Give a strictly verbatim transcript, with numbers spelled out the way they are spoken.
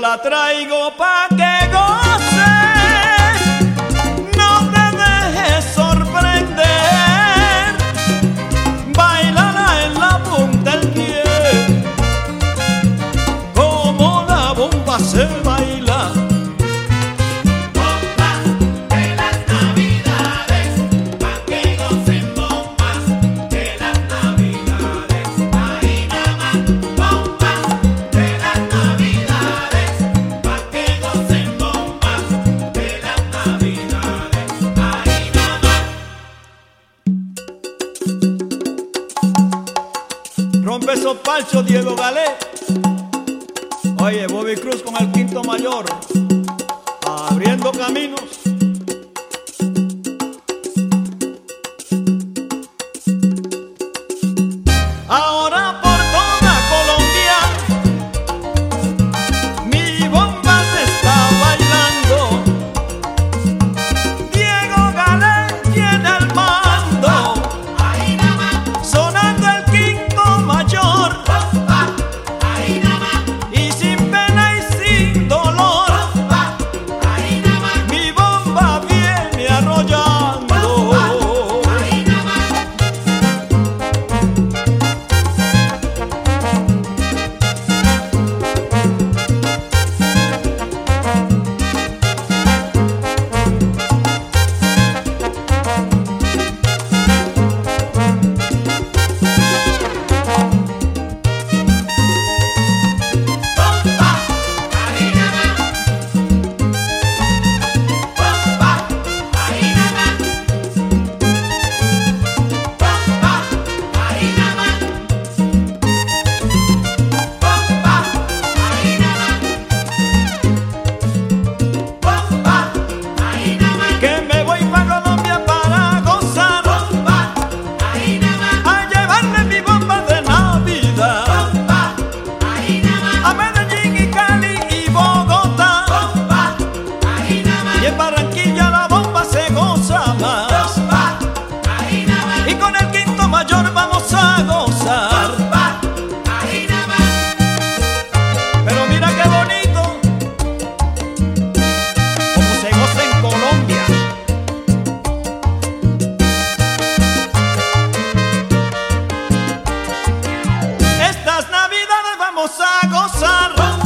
la traigo pa' que goces, no te dejes sorprender, bailala en la punta del pie, como la bomba se baila. Rompe esos palchos, Diego Galé. Oye, Bobby Cruz con el quinto mayor, abriendo caminos. Ahora por toda Colombia mi bomba se está bailando. Diego Galé tiene el mando, sonando el quinto mayor, y sin pena y sin dolor, mi bomba viene arrollando. Y en Barranquilla la bomba se goza más, y con el quinto mayor vamos a gozar. Pero mira qué bonito como se goza en Colombia. Estas navidades vamos a gozar.